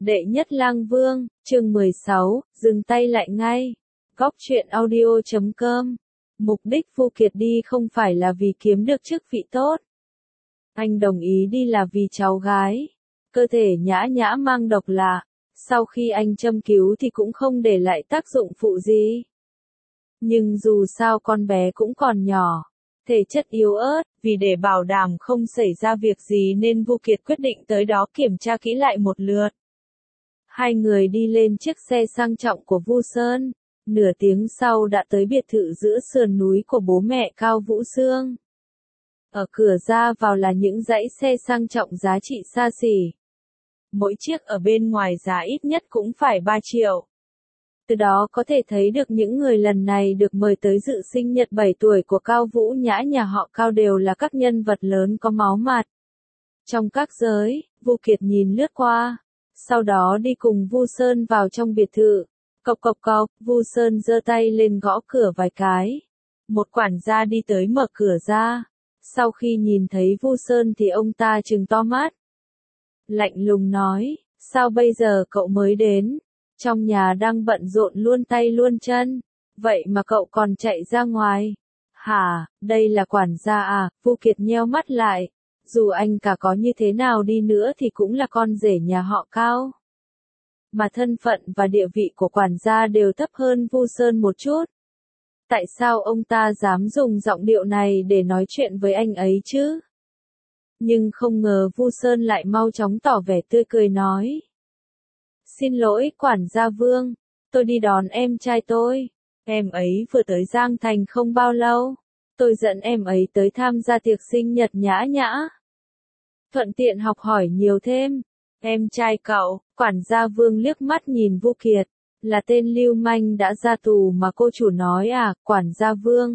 Đệ nhất lang vương, chương 16, dừng tay lại ngay. Góc truyện audio.com. Mục đích Vu Kiệt đi không phải là vì kiếm được chức vị tốt. Anh đồng ý đi là vì cháu gái. Cơ thể Nhã Nhã mang độc lạ. Sau khi anh châm cứu thì cũng không để lại tác dụng phụ gì. Nhưng dù sao con bé cũng còn nhỏ. Thể chất yếu ớt, vì để bảo đảm không xảy ra việc gì nên Vu Kiệt quyết định tới đó kiểm tra kỹ lại một lượt. Hai người đi lên chiếc xe sang trọng của Vu Sơn. Nửa tiếng sau đã tới biệt thự giữa sườn núi của bố mẹ Cao Vũ Sương. Ở cửa ra vào là những dãy xe sang trọng giá trị xa xỉ. Mỗi chiếc ở bên ngoài giá ít nhất cũng phải 3 triệu. Từ đó có thể thấy được những người lần này được mời tới dự sinh nhật 7 tuổi của Cao Vũ Nhã nhà họ Cao đều là các nhân vật lớn có máu mặt. Trong các giới, Vu Kiệt nhìn lướt qua. Sau đó đi cùng Vu Sơn vào trong biệt thự. Cộc cộc cộc, Vu Sơn giơ tay lên gõ cửa vài cái. Một quản gia đi tới mở cửa ra. Sau khi nhìn thấy Vu Sơn thì ông ta trừng to mắt. Lạnh lùng nói, sao bây giờ cậu mới đến? Trong nhà đang bận rộn luôn tay luôn chân. Vậy mà cậu còn chạy ra ngoài. Hả, đây là quản gia à? Vu Kiệt nheo mắt lại. Dù anh cả có như thế nào đi nữa thì cũng là con rể nhà họ Cao. Mà thân phận và địa vị của quản gia đều thấp hơn Vu Sơn một chút. Tại sao ông ta dám dùng giọng điệu này để nói chuyện với anh ấy chứ? Nhưng không ngờ Vu Sơn lại mau chóng tỏ vẻ tươi cười nói. Xin lỗi quản gia Vương, tôi đi đón em trai tôi. Em ấy vừa tới Giang Thành không bao lâu. Tôi dẫn em ấy tới tham gia tiệc sinh nhật Nhã Nhã. Thuận tiện học hỏi nhiều thêm. Em trai cậu, quản gia Vương liếc mắt nhìn Vu Kiệt, là tên lưu manh đã ra tù mà cô chủ nói à, quản gia Vương.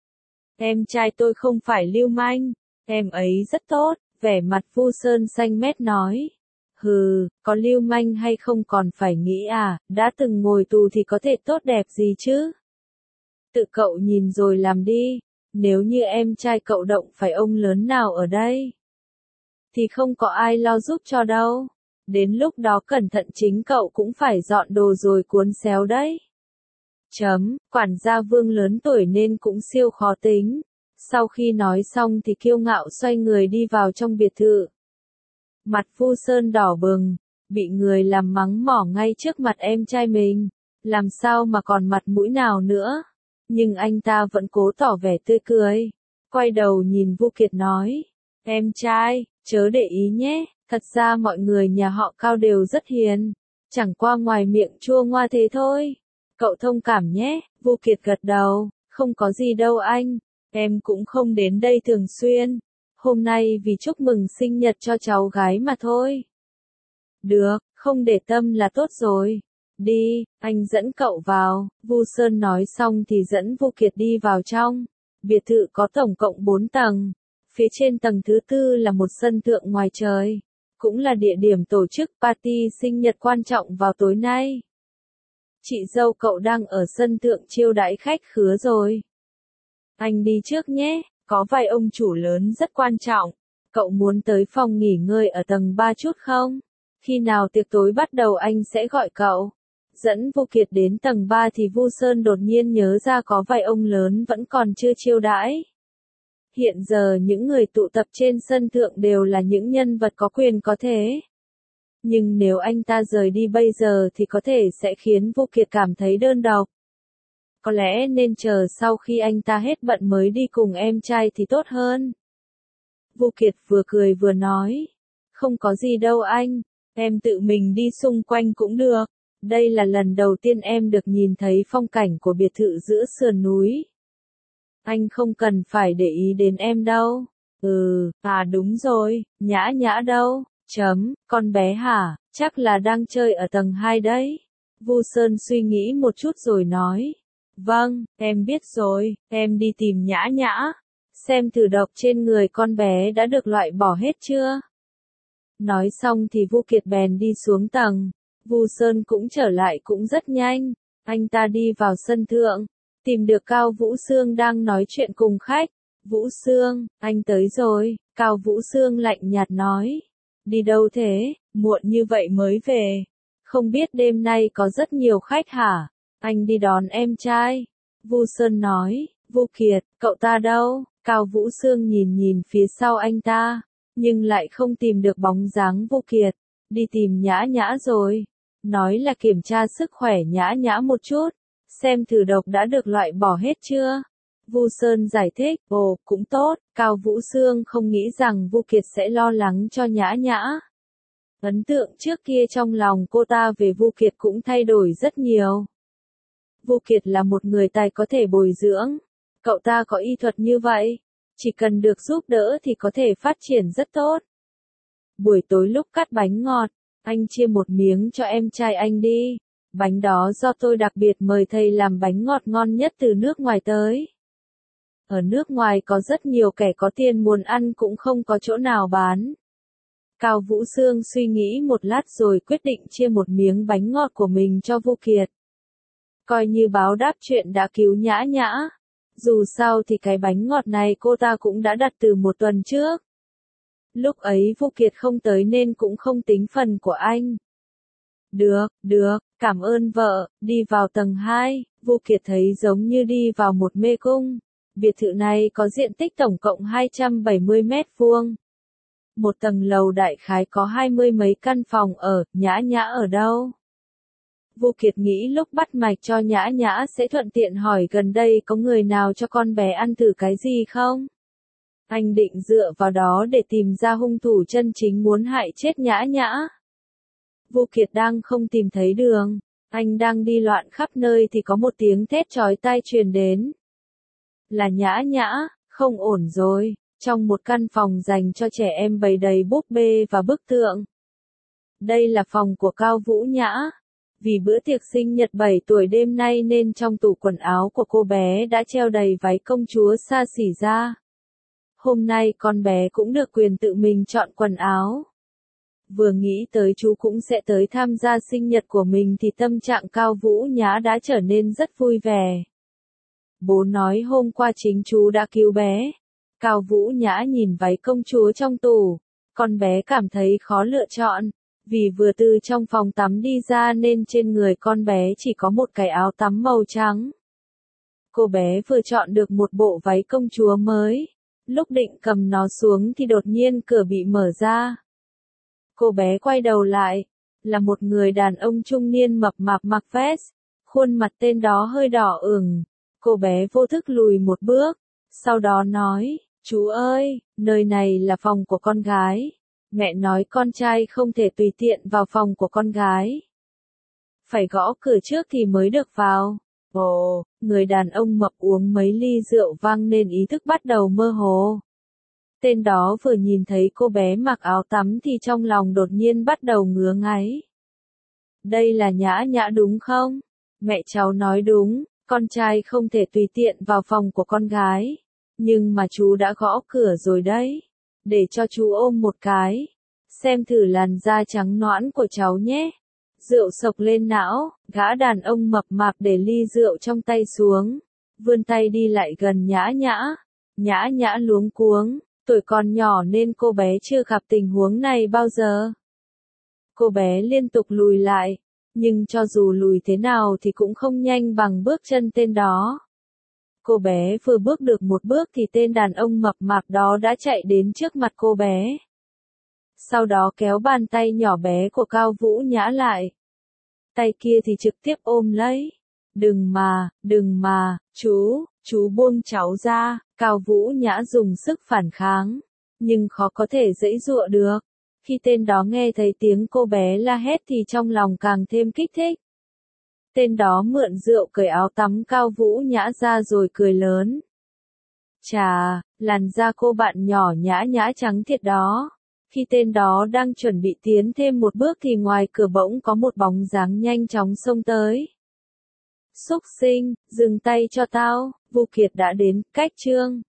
Em trai tôi không phải lưu manh, em ấy rất tốt, vẻ mặt Vu Sơn xanh mét nói. Hừ, có lưu manh hay không còn phải nghĩ à, đã từng ngồi tù thì có thể tốt đẹp gì chứ? Tự cậu nhìn rồi làm đi, nếu như em trai cậu động phải ông lớn nào ở đây, thì không có ai lo giúp cho đâu. Đến lúc đó cẩn thận chính cậu cũng phải dọn đồ rồi cuốn xéo đấy. Quản gia Vương lớn tuổi nên cũng siêu khó tính. Sau khi nói xong thì kiêu ngạo xoay người đi vào trong biệt thự. Mặt Vu Sơn đỏ bừng, bị người làm mắng mỏ ngay trước mặt em trai mình. Làm sao mà còn mặt mũi nào nữa. Nhưng anh ta vẫn cố tỏ vẻ tươi cười. Quay đầu nhìn Vu Kiệt nói. Em trai, chớ để ý nhé. Thật ra mọi người nhà họ Cao đều rất hiền. Chẳng qua ngoài miệng chua ngoa thế thôi. Cậu thông cảm nhé. Vu Kiệt gật đầu. Không có gì đâu anh. Em cũng không đến đây thường xuyên. Hôm nay vì chúc mừng sinh nhật cho cháu gái mà thôi. Được, không để tâm là tốt rồi. Đi, anh dẫn cậu vào. Vu Sơn nói xong thì dẫn Vu Kiệt đi vào trong. Biệt thự có tổng cộng 4 tầng. Phía trên tầng thứ 4 là một sân thượng ngoài trời. Cũng là địa điểm tổ chức party sinh nhật quan trọng vào tối nay. Chị dâu cậu đang ở sân thượng chiêu đãi khách khứa rồi. Anh đi trước nhé, có vài ông chủ lớn rất quan trọng. Cậu muốn tới phòng nghỉ ngơi ở tầng 3 chút không? Khi nào tiệc tối bắt đầu anh sẽ gọi cậu. Dẫn Vu Kiệt đến tầng 3 thì Vu Sơn đột nhiên nhớ ra có vài ông lớn vẫn còn chưa chiêu đãi. Hiện giờ những người tụ tập trên sân thượng đều là những nhân vật có quyền có thế. Nhưng nếu anh ta rời đi bây giờ thì có thể sẽ khiến Vu Kiệt cảm thấy đơn độc. Có lẽ nên chờ sau khi anh ta hết bận mới đi cùng em trai thì tốt hơn. Vu Kiệt vừa cười vừa nói. Không có gì đâu anh, em tự mình đi xung quanh cũng được. Đây là lần đầu tiên em được nhìn thấy phong cảnh của biệt thự giữa sườn núi. Anh không cần phải để ý đến em đâu. Đúng rồi, Nhã Nhã đâu? Con bé hả? Chắc là đang chơi ở tầng 2 đấy. Vu Sơn suy nghĩ một chút rồi nói. Vâng, em biết rồi, em đi tìm Nhã Nhã. Xem thử độc trên người con bé đã được loại bỏ hết chưa? Nói xong thì Vu Kiệt bèn đi xuống tầng. Vu Sơn cũng trở lại cũng rất nhanh. Anh ta đi vào sân thượng. Tìm được Cao Vũ Sương đang nói chuyện cùng khách. Vũ Sương, anh tới rồi. Cao Vũ Sương lạnh nhạt nói. Đi đâu thế, muộn như vậy mới về. Không biết đêm nay có rất nhiều khách hả? Anh đi đón em trai. Vu Sơn nói, Vu Kiệt, cậu ta đâu? Cao Vũ Sương nhìn nhìn phía sau anh ta, nhưng lại không tìm được bóng dáng Vu Kiệt. Đi tìm Nhã Nhã rồi. Nói là kiểm tra sức khỏe Nhã Nhã một chút, xem thử độc đã được loại bỏ hết chưa. Vu Sơn giải thích, ồ, cũng tốt, Cao Vũ Sương không nghĩ rằng Vu Kiệt sẽ lo lắng cho Nhã Nhã. Ấn tượng trước kia trong lòng cô ta về Vu Kiệt cũng thay đổi rất nhiều. Vu Kiệt là một người tài có thể bồi dưỡng. Cậu ta có y thuật như vậy, chỉ cần được giúp đỡ thì có thể phát triển rất tốt. Buổi tối lúc cắt bánh ngọt, anh chia một miếng cho em trai anh đi. Bánh đó do tôi đặc biệt mời thầy làm bánh ngọt ngon nhất từ nước ngoài tới. Ở nước ngoài có rất nhiều kẻ có tiền muốn ăn cũng không có chỗ nào bán. Cao Vũ Sương suy nghĩ một lát rồi quyết định chia một miếng bánh ngọt của mình cho Vu Kiệt. Coi như báo đáp chuyện đã cứu Nhã Nhã. Dù sao thì cái bánh ngọt này cô ta cũng đã đặt từ một tuần trước. Lúc ấy Vu Kiệt không tới nên cũng không tính phần của anh. Được, cảm ơn vợ. Đi vào tầng 2, Vu Kiệt thấy giống như đi vào một mê cung. Biệt thự này có diện tích tổng cộng 270 mét vuông. Một tầng lầu đại khái có 20 mấy căn phòng ở, Nhã Nhã ở đâu? Vu Kiệt nghĩ lúc bắt mạch cho Nhã Nhã sẽ thuận tiện hỏi gần đây có người nào cho con bé ăn thử cái gì không? Anh định dựa vào đó để tìm ra hung thủ chân chính muốn hại chết Nhã Nhã. Vu Kiệt đang không tìm thấy đường. Anh đang đi loạn khắp nơi thì có một tiếng thét chói tai truyền đến. Là Nhã Nhã, không ổn rồi. Trong một căn phòng dành cho trẻ em bày đầy búp bê và bức tượng. Đây là phòng của Cao Vũ Nhã. Vì bữa tiệc sinh nhật 7 tuổi đêm nay nên trong tủ quần áo của cô bé đã treo đầy váy công chúa xa xỉ ra. Hôm nay con bé cũng được quyền tự mình chọn quần áo. Vừa nghĩ tới chú cũng sẽ tới tham gia sinh nhật của mình thì tâm trạng Cao Vũ Nhã đã trở nên rất vui vẻ. Bố nói hôm qua chính chú đã cứu bé. Cao Vũ Nhã nhìn váy công chúa trong tủ. Con bé cảm thấy khó lựa chọn. Vì vừa từ trong phòng tắm đi ra nên trên người con bé chỉ có một cái áo tắm màu trắng. Cô bé vừa chọn được một bộ váy công chúa mới. Lúc định cầm nó xuống thì đột nhiên cửa bị mở ra. Cô bé quay đầu lại. Là một người đàn ông trung niên mập mạp mặc vest. Khuôn mặt tên đó hơi đỏ ửng. Cô bé vô thức lùi một bước. Sau đó nói, chú ơi, nơi này là phòng của con gái. Mẹ nói con trai không thể tùy tiện vào phòng của con gái. Phải gõ cửa trước thì mới được vào. Ồ, người đàn ông mập uống mấy ly rượu vang nên ý thức bắt đầu mơ hồ. Tên đó vừa nhìn thấy cô bé mặc áo tắm thì trong lòng đột nhiên bắt đầu ngứa ngáy. Đây là Nhã Nhã đúng không? Mẹ cháu nói đúng, con trai không thể tùy tiện vào phòng của con gái. Nhưng mà chú đã gõ cửa rồi đấy. Để cho chú ôm một cái. Xem thử làn da trắng nõn của cháu nhé. Rượu sộc lên não, gã đàn ông mập mạp để ly rượu trong tay xuống. Vươn tay đi lại gần Nhã Nhã. Nhã Nhã luống cuống, tuổi còn nhỏ nên cô bé chưa gặp tình huống này bao giờ. Cô bé liên tục lùi lại, nhưng cho dù lùi thế nào thì cũng không nhanh bằng bước chân tên đó. Cô bé vừa bước được một bước thì tên đàn ông mập mạp đó đã chạy đến trước mặt cô bé. Sau đó kéo bàn tay nhỏ bé của Cao Vũ Nhã lại. Tay kia thì trực tiếp ôm lấy. Đừng mà, chú buông cháu ra. Cao Vũ Nhã dùng sức phản kháng, nhưng khó có thể giãy giụa được. Khi tên đó nghe thấy tiếng cô bé la hét thì trong lòng càng thêm kích thích. Tên đó mượn rượu cởi áo tắm Cao Vũ Nhã ra rồi cười lớn. Chà, làn da cô bạn nhỏ Nhã Nhã trắng thiệt đó. Khi tên đó đang chuẩn bị tiến thêm một bước thì ngoài cửa bỗng có một bóng dáng nhanh chóng xông tới. Xúc sinh, dừng tay cho tao, Vu Kiệt đã đến, cách chương.